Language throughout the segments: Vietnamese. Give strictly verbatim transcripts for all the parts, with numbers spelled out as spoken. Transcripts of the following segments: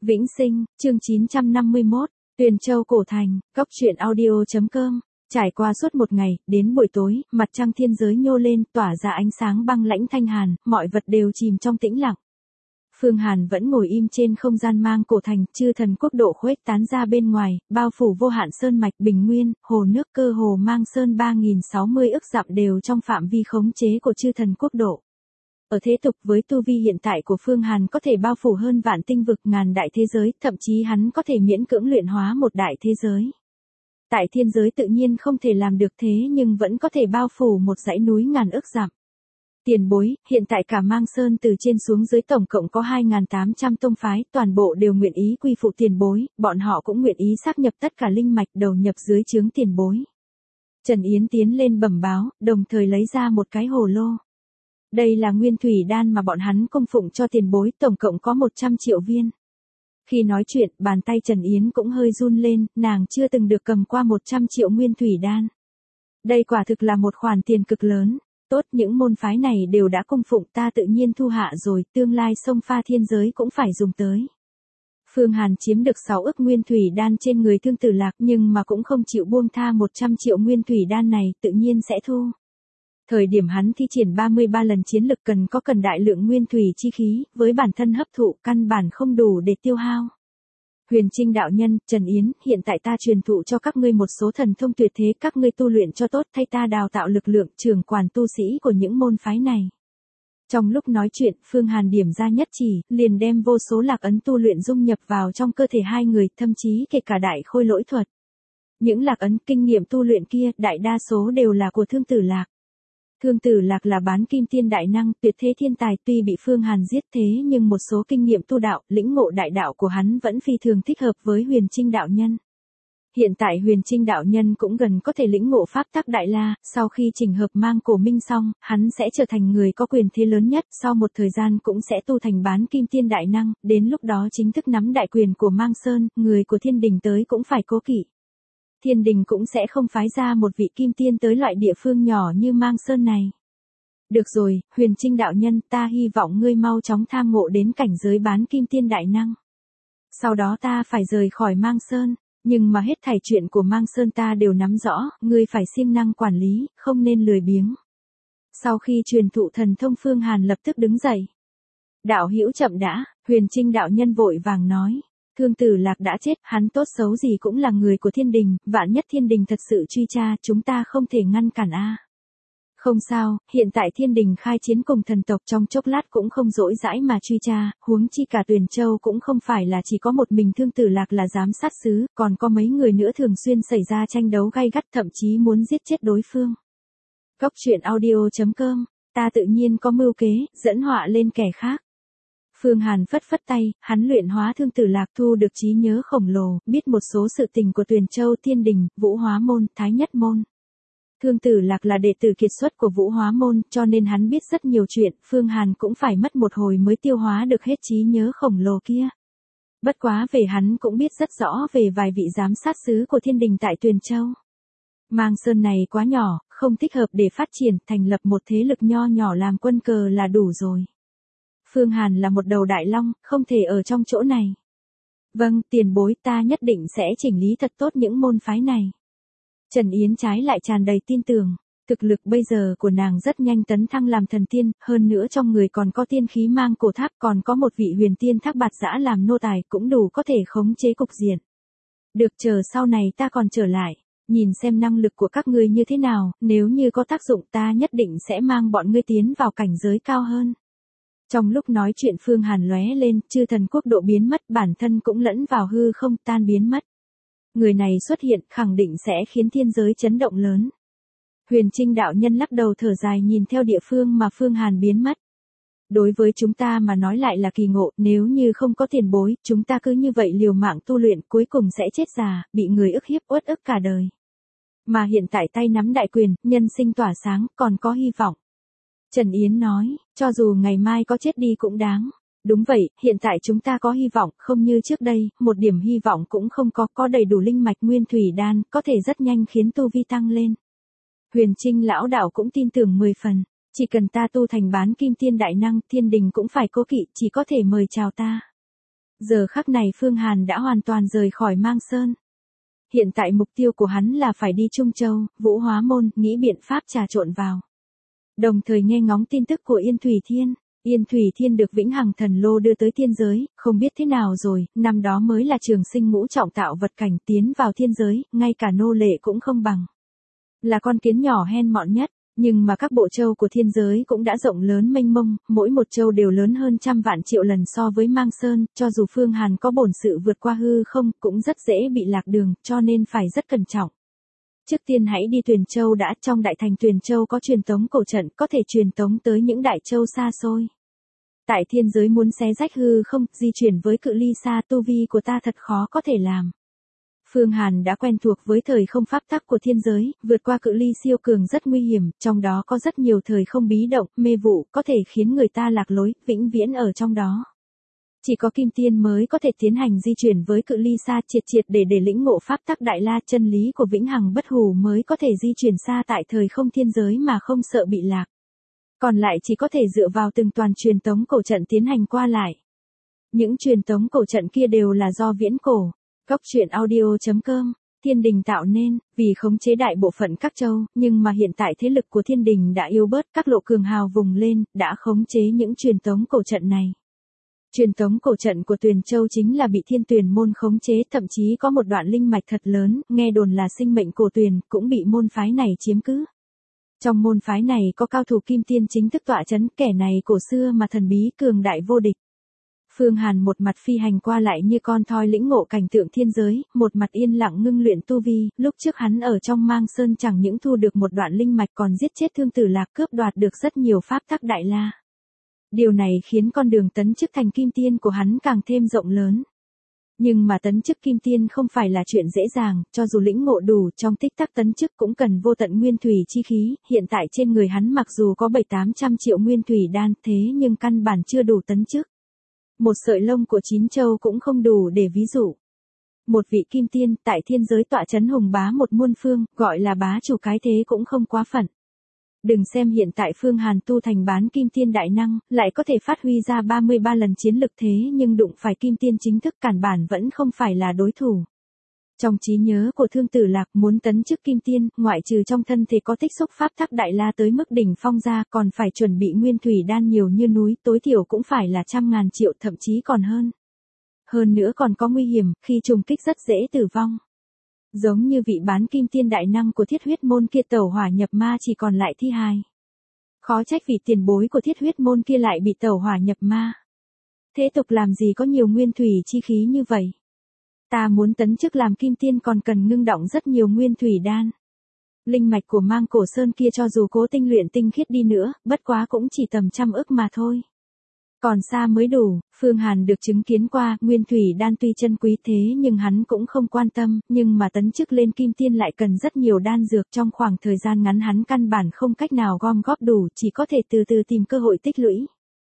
Vĩnh Sinh, chương chín trăm năm mươi mốt, Tuyền Châu Cổ Thành, Cốc truyện audio.com. Trải qua suốt một ngày, đến buổi tối, mặt trăng thiên giới nhô lên, tỏa ra ánh sáng băng lãnh thanh hàn, mọi vật đều chìm trong tĩnh lặng. Phương Hàn vẫn ngồi im trên không gian mang cổ thành, chư thần quốc độ khuếch tán ra bên ngoài, bao phủ vô hạn sơn mạch bình nguyên, hồ nước cơ hồ mang sơn ba nghìn sáu mươi ức dặm đều trong phạm vi khống chế của chư thần quốc độ. Ở thế tục với tu vi hiện tại của Phương Hàn có thể bao phủ hơn vạn tinh vực ngàn đại thế giới, thậm chí hắn có thể miễn cưỡng luyện hóa một đại thế giới. Tại thiên giới tự nhiên không thể làm được thế nhưng vẫn có thể bao phủ một dãy núi ngàn ức dặm. Tiền bối, hiện tại cả Mang Sơn từ trên xuống dưới tổng cộng có hai nghìn tám trăm tông phái, toàn bộ đều nguyện ý quy phụ tiền bối, bọn họ cũng nguyện ý sáp nhập tất cả linh mạch đầu nhập dưới trướng tiền bối. Trần Yến tiến lên bẩm báo, đồng thời lấy ra một cái hồ lô. Đây là nguyên thủy đan mà bọn hắn cung phụng cho tiền bối, tổng cộng có một trăm triệu viên. Khi nói chuyện, bàn tay Trần Yến cũng hơi run lên, nàng chưa từng được cầm qua một trăm triệu nguyên thủy đan. Đây quả thực là một khoản tiền cực lớn. Tốt, những môn phái này đều đã cung phụng, ta tự nhiên thu hạ rồi, tương lai sông pha thiên giới cũng phải dùng tới. Phương Hàn chiếm được sáu ức nguyên thủy đan trên người Thương Tử Lạc nhưng mà cũng không chịu buông tha một trăm triệu nguyên thủy đan này, tự nhiên sẽ thu. Thời điểm hắn thi triển ba mươi ba lần chiến lực cần có cần đại lượng nguyên thủy chi khí, với bản thân hấp thụ căn bản không đủ để tiêu hao. Huyền Trinh đạo nhân, Trần Yến, hiện tại ta truyền thụ cho các ngươi một số thần thông tuyệt thế, các ngươi tu luyện cho tốt, thay ta đào tạo lực lượng trưởng quản tu sĩ của những môn phái này. Trong lúc nói chuyện, Phương Hàn điểm ra nhất chỉ, liền đem vô số lạc ấn tu luyện dung nhập vào trong cơ thể hai người, thậm chí kể cả đại khôi lỗi thuật. Những lạc ấn kinh nghiệm tu luyện kia, đại đa số đều là của Thương Tử Lạc. Thương Tử Lạc là bán kim tiên đại năng, tuyệt thế thiên tài, tuy bị Phương Hàn giết thế nhưng một số kinh nghiệm tu đạo, lĩnh ngộ đại đạo của hắn vẫn phi thường thích hợp với Huyền Trinh đạo nhân. Hiện tại Huyền Trinh đạo nhân cũng gần có thể lĩnh ngộ pháp tắc đại la, sau khi chỉnh hợp mang cổ minh xong, hắn sẽ trở thành người có quyền thế lớn nhất, sau một thời gian cũng sẽ tu thành bán kim tiên đại năng, đến lúc đó chính thức nắm đại quyền của Mang Sơn, người của Thiên Đình tới cũng phải cố kỵ. Thiên Đình cũng sẽ không phái ra một vị kim tiên tới loại địa phương nhỏ như Mang Sơn này. Được rồi, Huyền Trinh đạo nhân, ta hy vọng ngươi mau chóng tham ngộ đến cảnh giới bán kim tiên đại năng. Sau đó ta phải rời khỏi Mang Sơn, nhưng mà hết thảy chuyện của Mang Sơn ta đều nắm rõ, ngươi phải siêng năng quản lý, không nên lười biếng. Sau khi truyền thụ thần thông, Phương Hàn lập tức đứng dậy. Đạo hữu chậm đã, Huyền Trinh đạo nhân vội vàng nói. Thương Tử Lạc đã chết, hắn tốt xấu gì cũng là người của Thiên Đình, vạn nhất Thiên Đình thật sự truy tra, chúng ta không thể ngăn cản a. À. Không sao, hiện tại Thiên Đình khai chiến cùng thần tộc trong chốc lát cũng không dỗi dãi mà truy tra, huống chi cả Tuyền Châu cũng không phải là chỉ có một mình Thương Tử Lạc là giám sát sứ, còn có mấy người nữa thường xuyên xảy ra tranh đấu gay gắt, thậm chí muốn giết chết đối phương. Cốc truyện audio.com, ta tự nhiên có mưu kế, dẫn họa lên kẻ khác. Phương Hàn phất phất tay, hắn luyện hóa Thương Tử Lạc, thu được trí nhớ khổng lồ, biết một số sự tình của Tuyền Châu, Thiên Đình, Vũ Hóa Môn, Thái Nhất Môn. Thương Tử Lạc là đệ tử kiệt xuất của Vũ Hóa Môn, cho nên hắn biết rất nhiều chuyện, Phương Hàn cũng phải mất một hồi mới tiêu hóa được hết trí nhớ khổng lồ kia. Bất quá về hắn cũng biết rất rõ về vài vị giám sát sứ của Thiên Đình tại Tuyền Châu. Mang Sơn này quá nhỏ, không thích hợp để phát triển, thành lập một thế lực nho nhỏ làm quân cờ là đủ rồi. Phương Hàn là một đầu đại long, không thể ở trong chỗ này. Vâng, tiền bối, ta nhất định sẽ chỉnh lý thật tốt những môn phái này. Trần Yến trái lại tràn đầy tin tưởng, thực lực bây giờ của nàng rất nhanh tấn thăng làm thần tiên, hơn nữa trong người còn có tiên khí mang cổ tháp, còn có một vị huyền tiên Thác Bạt Giã làm nô tài, cũng đủ có thể khống chế cục diện. Được, chờ sau này ta còn trở lại, nhìn xem năng lực của các ngươi như thế nào, nếu như có tác dụng ta nhất định sẽ mang bọn ngươi tiến vào cảnh giới cao hơn. Trong lúc nói chuyện Phương Hàn lóe lên, chư thần quốc độ biến mất, bản thân cũng lẫn vào hư không, tan biến mất. Người này xuất hiện khẳng định sẽ khiến thiên giới chấn động lớn. Huyền Trinh đạo nhân lắc đầu thở dài nhìn theo địa phương mà Phương Hàn biến mất. Đối với chúng ta mà nói lại là kỳ ngộ, nếu như không có tiền bối, chúng ta cứ như vậy liều mạng tu luyện, cuối cùng sẽ chết già, bị người ức hiếp uất ức cả đời. Mà hiện tại tay nắm đại quyền, nhân sinh tỏa sáng, còn có hy vọng. Trần Yến nói, cho dù ngày mai có chết đi cũng đáng. Đúng vậy, hiện tại chúng ta có hy vọng, không như trước đây, một điểm hy vọng cũng không có, có đầy đủ linh mạch nguyên thủy đan, có thể rất nhanh khiến tu vi tăng lên. Huyền Trinh lão đạo cũng tin tưởng mười phần, chỉ cần ta tu thành bán kim tiên đại năng, Thiên Đình cũng phải cố kỵ, chỉ có thể mời chào ta. Giờ khắc này Phương Hàn đã hoàn toàn rời khỏi Mang Sơn. Hiện tại mục tiêu của hắn là phải đi Trung Châu, Vũ Hóa Môn, nghĩ biện pháp trà trộn vào. Đồng thời nghe ngóng tin tức của Yên Thủy Thiên. Yên Thủy Thiên được Vĩnh Hằng Thần Lô đưa tới thiên giới, không biết thế nào rồi, năm đó mới là trường sinh ngũ trọng tạo vật cảnh tiến vào thiên giới, ngay cả nô lệ cũng không bằng. Là con kiến nhỏ hen mọn nhất, nhưng mà các bộ châu của thiên giới cũng đã rộng lớn mênh mông, mỗi một châu đều lớn hơn trăm vạn triệu lần so với Mang Sơn, cho dù Phương Hàn có bổn sự vượt qua hư không, cũng rất dễ bị lạc đường, cho nên phải rất cẩn trọng. Trước tiên hãy đi Tuyền Châu đã, trong đại thành Tuyền Châu có truyền tống cổ trận, có thể truyền tống tới những đại châu xa xôi. Tại thiên giới muốn xé rách hư không, di chuyển với cự ly xa, tu vi của ta thật khó có thể làm. Phương Hàn đã quen thuộc với thời không pháp tắc của thiên giới, vượt qua cự ly siêu cường rất nguy hiểm, trong đó có rất nhiều thời không bí động, mê vụ, có thể khiến người ta lạc lối, vĩnh viễn ở trong đó. Chỉ có Kim Tiên mới có thể tiến hành di chuyển với cự ly xa triệt triệt để để lĩnh ngộ pháp tắc đại la, chân lý của Vĩnh Hằng bất hủ mới có thể di chuyển xa tại thời không thiên giới mà không sợ bị lạc. Còn lại chỉ có thể dựa vào từng toàn truyền tống cổ trận tiến hành qua lại. Những truyền tống cổ trận kia đều là do viễn cổ. Góc truyện audio chấm com, Thiên Đình tạo nên, vì khống chế đại bộ phận các châu, nhưng mà hiện tại thế lực của Thiên Đình đã yếu bớt, các lộ cường hào vùng lên, đã khống chế những truyền tống cổ trận này. Truyền tống cổ trận của Tuyền Châu chính là bị Thiên Tuyền môn khống chế, thậm chí có một đoạn linh mạch thật lớn, nghe đồn là sinh mệnh cổ Tuyền, cũng bị môn phái này chiếm cứ. Trong môn phái này có cao thủ Kim Tiên chính thức tọa chấn, kẻ này cổ xưa mà thần bí cường đại vô địch. Phương Hàn một mặt phi hành qua lại như con thoi lĩnh ngộ cảnh tượng thiên giới, một mặt yên lặng ngưng luyện tu vi, lúc trước hắn ở trong Mang Sơn chẳng những thu được một đoạn linh mạch còn giết chết Thương Tử Lạc, cướp đoạt được rất nhiều pháp tắc đại la. Điều này khiến con đường tấn chức thành Kim Tiên của hắn càng thêm rộng lớn. Nhưng mà tấn chức Kim Tiên không phải là chuyện dễ dàng, cho dù lĩnh ngộ đủ, trong tích tắc tấn chức cũng cần vô tận nguyên thủy chi khí, hiện tại trên người hắn mặc dù có bảy tám trăm triệu nguyên thủy đan, thế nhưng căn bản chưa đủ tấn chức. Một sợi lông của chín châu cũng không đủ để ví dụ. Một vị Kim Tiên tại thiên giới tọa chấn hùng bá một muôn phương, gọi là bá chủ cái thế cũng không quá phận. Đừng xem hiện tại Phương Hàn tu thành bán Kim Tiên đại năng, lại có thể phát huy ra ba mươi ba lần chiến lực, thế nhưng đụng phải Kim Tiên chính thức cản bản vẫn không phải là đối thủ. Trong trí nhớ của Thương Tử Lạc, muốn tấn chức Kim Tiên, ngoại trừ trong thân thể có tích xúc pháp tắc đại la tới mức đỉnh phong ra, còn phải chuẩn bị nguyên thủy đan nhiều như núi, tối thiểu cũng phải là trăm ngàn triệu, thậm chí còn hơn. Hơn nữa còn có nguy hiểm, khi trùng kích rất dễ tử vong. Giống như vị bán Kim Tiên đại năng của Thiết Huyết môn kia tẩu hỏa nhập ma, chỉ còn lại thi hài. Khó trách vị tiền bối của Thiết Huyết môn kia lại bị tẩu hỏa nhập ma. Thế tục làm gì có nhiều nguyên thủy chi khí như vậy? Ta muốn tấn chức làm Kim Tiên còn cần ngưng động rất nhiều nguyên thủy đan. Linh mạch của Mang Cổ Sơn kia cho dù cố tinh luyện tinh khiết đi nữa, bất quá cũng chỉ tầm trăm ức mà thôi. Còn xa mới đủ, Phương Hàn được chứng kiến qua, nguyên thủy đan tuy chân quý thế nhưng hắn cũng không quan tâm, nhưng mà tấn chức lên Kim Tiên lại cần rất nhiều đan dược, trong khoảng thời gian ngắn hắn căn bản không cách nào gom góp đủ, chỉ có thể từ từ tìm cơ hội tích lũy.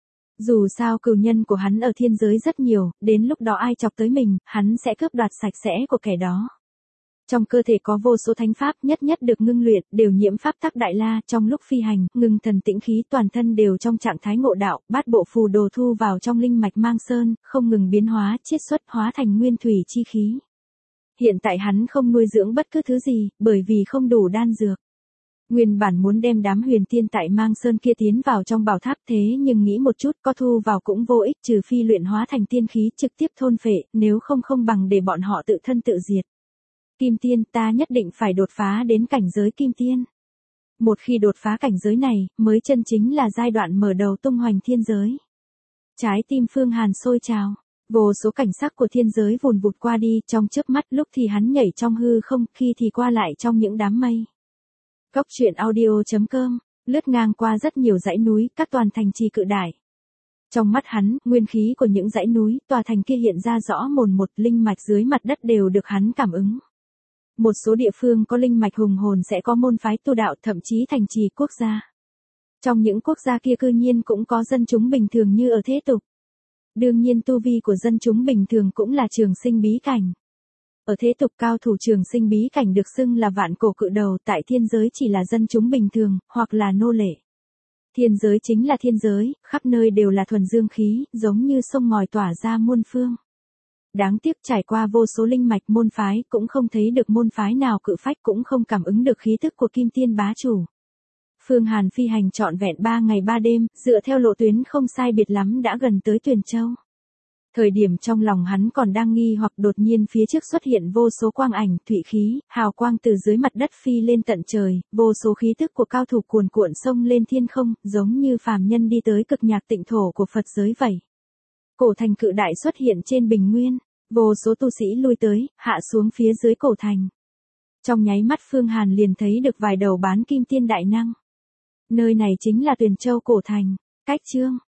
Dù sao cừu nhân của hắn ở thiên giới rất nhiều, đến lúc đó ai chọc tới mình, hắn sẽ cướp đoạt sạch sẽ của kẻ đó. Trong cơ thể có vô số thánh pháp, nhất nhất được ngưng luyện, đều nhiễm pháp tắc đại la, trong lúc phi hành, ngưng thần tĩnh khí, toàn thân đều trong trạng thái ngộ đạo, bát bộ phù đồ thu vào trong linh mạch Mang Sơn, không ngừng biến hóa, chiết xuất, hóa thành nguyên thủy chi khí. Hiện tại hắn không nuôi dưỡng bất cứ thứ gì, bởi vì không đủ đan dược. Nguyên bản muốn đem đám huyền tiên tại Mang Sơn kia tiến vào trong bảo tháp, thế nhưng nghĩ một chút, có thu vào cũng vô ích, trừ phi luyện hóa thành tiên khí trực tiếp thôn phệ, nếu không không bằng để bọn họ tự thân tự diệt. Kim Tiên, ta nhất định phải đột phá đến cảnh giới Kim Tiên. Một khi đột phá cảnh giới này, mới chân chính là giai đoạn mở đầu tung hoành thiên giới. Trái tim Phương Hàn sôi trào, vô số cảnh sắc của thiên giới vùn vụt qua đi, trong chớp mắt, lúc thì hắn nhảy trong hư không, khi thì qua lại trong những đám mây. Góc truyện audio chấm com, lướt ngang qua rất nhiều dãy núi, các toàn thành trì cự đại. Trong mắt hắn, nguyên khí của những dãy núi, tòa thành kia hiện ra rõ mồn một, linh mạch dưới mặt đất đều được hắn cảm ứng. Một số địa phương có linh mạch hùng hồn sẽ có môn phái tu đạo, thậm chí thành trì quốc gia. Trong những quốc gia kia cư nhiên cũng có dân chúng bình thường như ở thế tục. Đương nhiên tu vi của dân chúng bình thường cũng là trường sinh bí cảnh. Ở thế tục cao thủ trường sinh bí cảnh được xưng là vạn cổ cự đầu, tại thiên giới chỉ là dân chúng bình thường, hoặc là nô lệ. Thiên giới chính là thiên giới, khắp nơi đều là thuần dương khí, giống như sông ngòi tỏa ra muôn phương. Đáng tiếc trải qua vô số linh mạch môn phái cũng không thấy được môn phái nào cự phách cũng không cảm ứng được khí thức của Kim Tiên bá chủ. Phương Hàn phi hành trọn vẹn ba ngày ba đêm, dựa theo lộ tuyến không sai biệt lắm đã gần tới Tuyền Châu. Thời điểm trong lòng hắn còn đang nghi hoặc đột nhiên phía trước xuất hiện vô số quang ảnh, thủy khí, hào quang từ dưới mặt đất phi lên tận trời, vô số khí tức của cao thủ cuồn cuộn sông lên thiên không, giống như phàm nhân đi tới cực nhạc tịnh thổ của Phật giới vậy. Cổ thành cự đại xuất hiện trên bình nguyên, vô số tu sĩ lui tới, hạ xuống phía dưới cổ thành. Trong nháy mắt Phương Hàn liền thấy được vài đầu bán kim tiên đại năng. Nơi này chính là Tuyền Châu cổ thành. Cách chương